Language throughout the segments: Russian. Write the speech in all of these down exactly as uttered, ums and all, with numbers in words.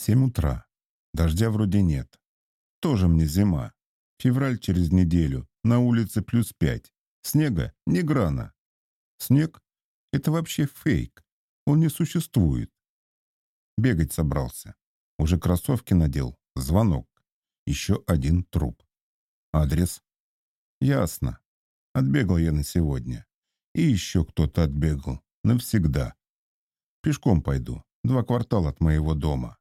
Семь утра. Дождя вроде нет. Тоже мне зима. Февраль через неделю. На улице плюс пять. Снега ни грана. Снег — это вообще фейк. Он не существует. Бегать собрался. Уже кроссовки надел. Звонок. Еще один труп. Адрес? Ясно. Отбегал я на сегодня. И еще кто-то отбегал. Навсегда. Пешком пойду. Два квартала от моего дома.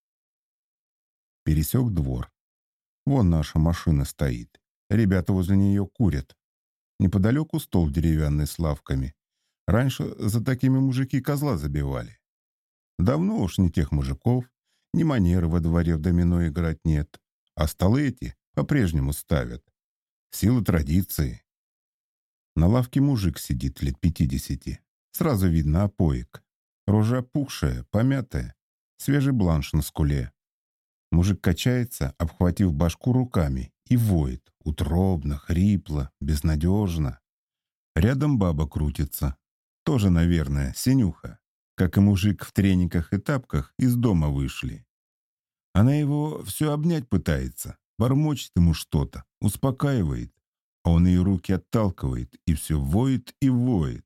Пересек двор. Вон наша машина стоит. Ребята возле нее курят. Неподалеку стол деревянный с лавками. Раньше за такими мужики козла забивали. Давно уж ни тех мужиков, ни манеры во дворе в домино играть нет. А столы эти по-прежнему ставят. Сила традиции. На лавке мужик сидит лет пятидесяти. Сразу видно опоек. Рожа опухшая, помятая. Свежий бланш на скуле. Мужик качается, обхватив башку руками, и воет. Утробно, хрипло, безнадежно. Рядом баба крутится. Тоже, наверное, синюха. Как и мужик в трениках и тапках из дома вышли. Она его все обнять пытается. Бормочет ему что-то, успокаивает. А он ее руки отталкивает и все воет и воет.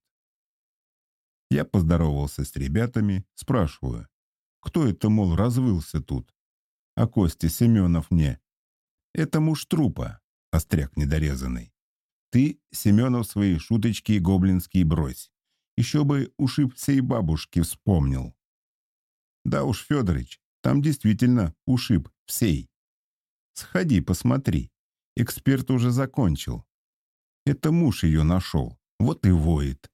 Я поздоровался с ребятами, спрашиваю, кто это, мол, развылся тут? А Костя Семенов мне. Это муж трупа, остряк недорезанный. Ты, Семенов, свои шуточки гоблинские брось. Еще бы ушиб всей бабушки вспомнил. Да уж, Федорыч, там действительно ушиб всей. Сходи, посмотри. Эксперт уже закончил. Это муж ее нашел. Вот и воет.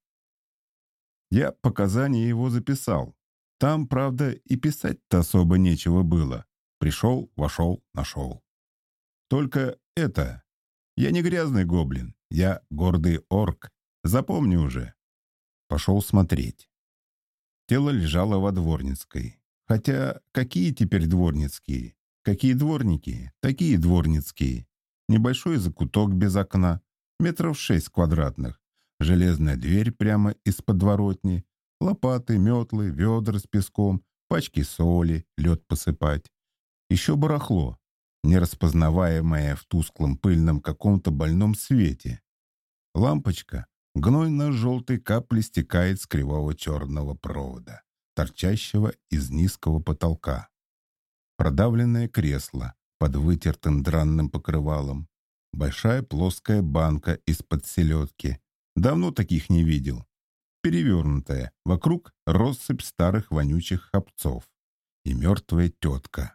Я показания его записал. Там, правда, и писать-то особо нечего было. Пришел, вошел, нашел. Только это... Я не грязный гоблин. Я гордый орк. Запомни уже. Пошел смотреть. Тело лежало во дворницкой. Хотя какие теперь дворницкие? Какие дворники? Такие дворницкие. Небольшой закуток без окна. Метров шесть квадратных. Железная дверь прямо из подворотни. Лопаты, метлы, ведра с песком, пачки соли, лед посыпать. Еще барахло, нераспознаваемое в тусклом пыльном каком-то больном свете. Лампочка гнойно-желтой капли стекает с кривого черного провода, торчащего из низкого потолка. Продавленное кресло под вытертым дранным покрывалом. Большая плоская банка из-под селедки. Давно таких не видел. Перевернутая. Вокруг россыпь старых вонючих хапцов. И мертвая тетка.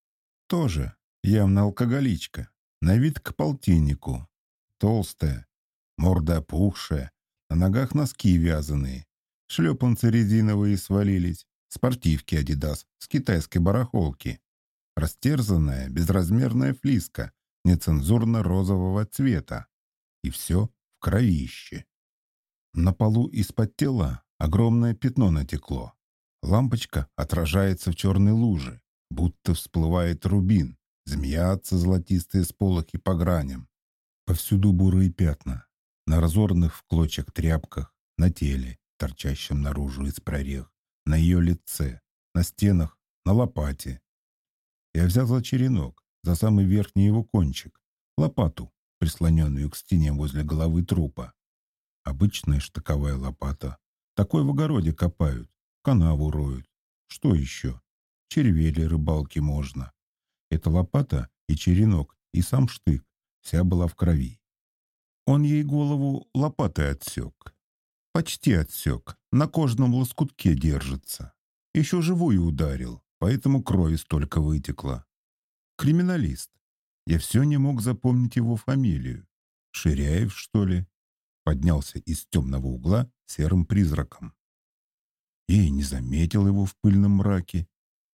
Тоже явно алкоголичка. На вид к полтиннику. Толстая. Морда опухшая. На ногах носки вязаные. Шлепанцы резиновые свалились. Спортивки Адидас с китайской барахолки. Растерзанная безразмерная флиска нецензурно-розового цвета. И все в кровище. На полу из-под тела огромное пятно натекло. Лампочка отражается в черной луже, будто всплывает рубин. Змеятся золотистые сполохи по граням. Повсюду бурые пятна. На разорных в клочьях тряпках, на теле, торчащем наружу из прорех, на ее лице, на стенах, на лопате. Я взял за черенок, за самый верхний его кончик, лопату, прислоненную к стене возле головы трупа. Обычная штыковая лопата. Такой в огороде копают, канаву роют. Что еще? Червей для рыбалки можно. Эта лопата и черенок, и сам штык, вся была в крови. Он ей голову лопатой отсек. Почти отсек, на кожном лоскутке держится. Еще живую ударил, поэтому крови столько вытекло. Криминалист. Я все не мог запомнить его фамилию. Ширяев, что ли? Поднялся из темного угла серым призраком. Я и не заметил его в пыльном мраке.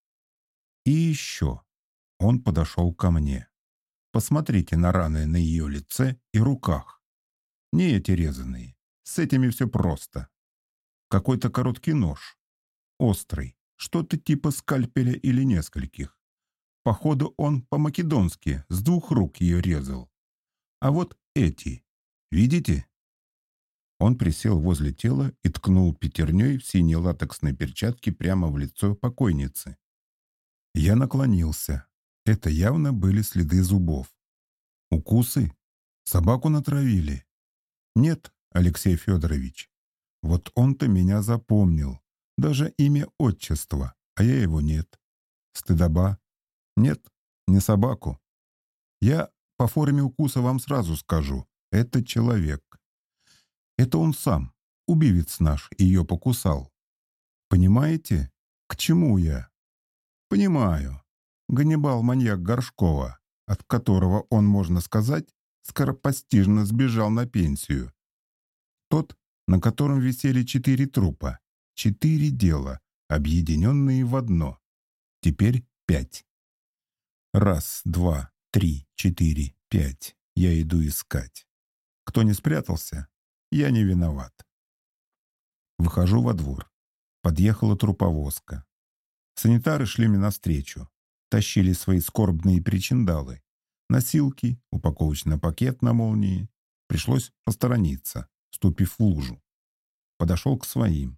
И еще. Он подошел ко мне. Посмотрите на раны на ее лице и руках. Не эти резаные. С этими все просто. Какой-то короткий нож. Острый. Что-то типа скальпеля или нескольких. Походу, он по-македонски с двух рук ее резал. А вот эти. Видите? Он присел возле тела и ткнул пятерней в синей латексной перчатке прямо в лицо покойницы. Я наклонился. Это явно были следы зубов. Укусы? Собаку натравили? Нет, Алексей Федорович. Вот он-то меня запомнил. Даже имя отчества, а я его нет. Стыдоба? Нет, не собаку. Я по форме укуса вам сразу скажу. Это человек. Это он сам, убивец наш, ее покусал. Понимаете, к чему я? Понимаю. Ганнибал — маньяк Горшкова, от которого он, можно сказать, скоропостижно сбежал на пенсию. Тот, на котором висели четыре трупа. Четыре дела, объединенные в одно. Теперь пять. Раз, два, три, четыре, пять. Я иду искать. Кто не спрятался, я не виноват. Выхожу во двор. Подъехала труповозка. Санитары шли мне навстречу. Тащили свои скорбные причиндалы. Носилки, упаковочный пакет на молнии. Пришлось посторониться, ступив в лужу. Подошел к своим.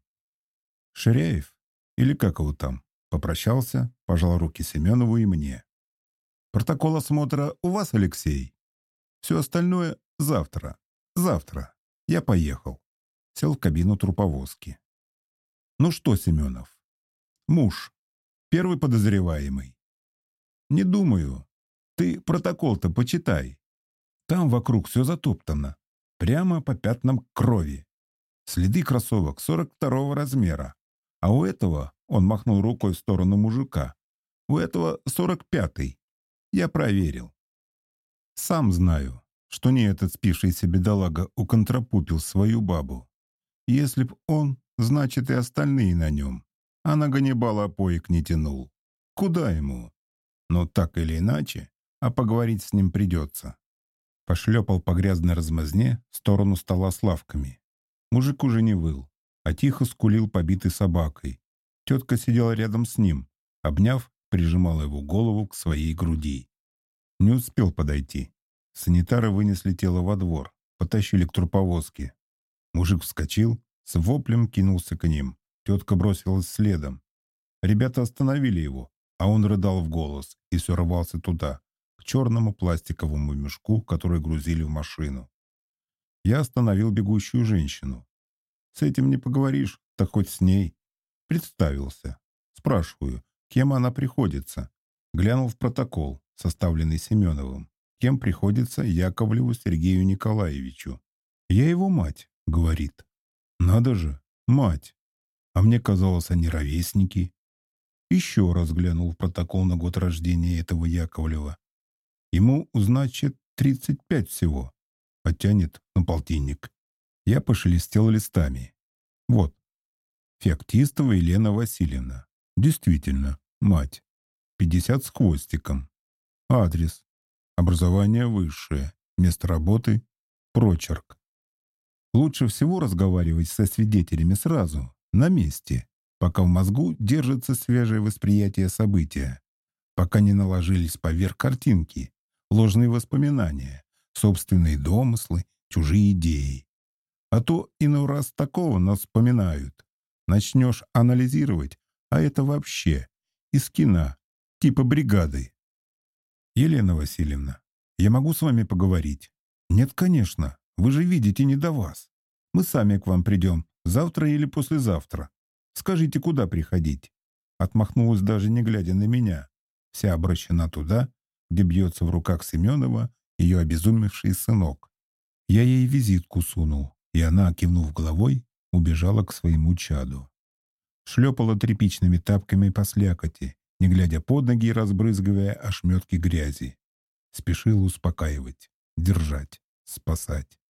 Ширяев, или как его там, попрощался, пожал руки Семенову и мне. Протокол осмотра у вас, Алексей? Все остальное завтра. Завтра. Я поехал. Сел в кабину труповозки. Ну что, Семенов? Муж. Первый подозреваемый. Не думаю. Ты протокол-то почитай. Там вокруг все затоптано. Прямо по пятнам крови. Следы кроссовок сорок второго размера. А у этого, он махнул рукой в сторону мужика, у этого сорок пятый. Я проверил. Сам знаю, что не этот спившийся бедолага уконтрапупил свою бабу. Если б он, значит и остальные на нем. А на Ганнибала поек не тянул. Куда ему? Но так или иначе, а поговорить с ним придется. Пошлепал по грязной размазне в сторону стола с лавками. Мужик уже не выл, а тихо скулил побитой собакой. Тетка сидела рядом с ним, обняв, прижимала его голову к своей груди. Не успел подойти. Санитары вынесли тело во двор, потащили к труповозке. Мужик вскочил, с воплем кинулся к ним. Тетка бросилась следом. Ребята остановили его, а он рыдал в голос и все рвался туда, к черному пластиковому мешку, который грузили в машину. Я остановил бегущую женщину. С этим не поговоришь, так хоть с ней. Представился. Спрашиваю, кем она приходится. Глянул в протокол, составленный Семеновым. Кем приходится Яковлеву Сергею Николаевичу. Я его мать, говорит. Надо же, мать. А мне казалось, они ровесники. Еще раз глянул в протокол на год рождения этого Яковлева. Ему, значит, тридцать пять всего. Потянет на полтинник. Я пошелестел листами. Вот. Феоктистова Елена Васильевна. Действительно, мать. пятьдесят с хвостиком. Адрес. Образование высшее. Место работы. Прочерк. Лучше всего разговаривать со свидетелями сразу, на месте, пока в мозгу держится свежее восприятие события, пока не наложились поверх картинки, ложные воспоминания, собственные домыслы, чужие идеи. А то иной раз такого нас вспоминают. Начнешь анализировать, а это вообще из кино, типа бригады. Елена Васильевна, я могу с вами поговорить? Нет, конечно, вы же видите не до вас. Мы сами к вам придем, завтра или послезавтра. Скажите, куда приходить? Отмахнулась даже не глядя на меня. Вся обращена туда, где бьется в руках Семенова ее обезумевший сынок. Я ей визитку сунул, и она, кивнув головой, убежала к своему чаду. Шлепала тряпичными тапками по слякоти, не глядя под ноги и разбрызгивая ошметки грязи. Спешила успокаивать, держать, спасать.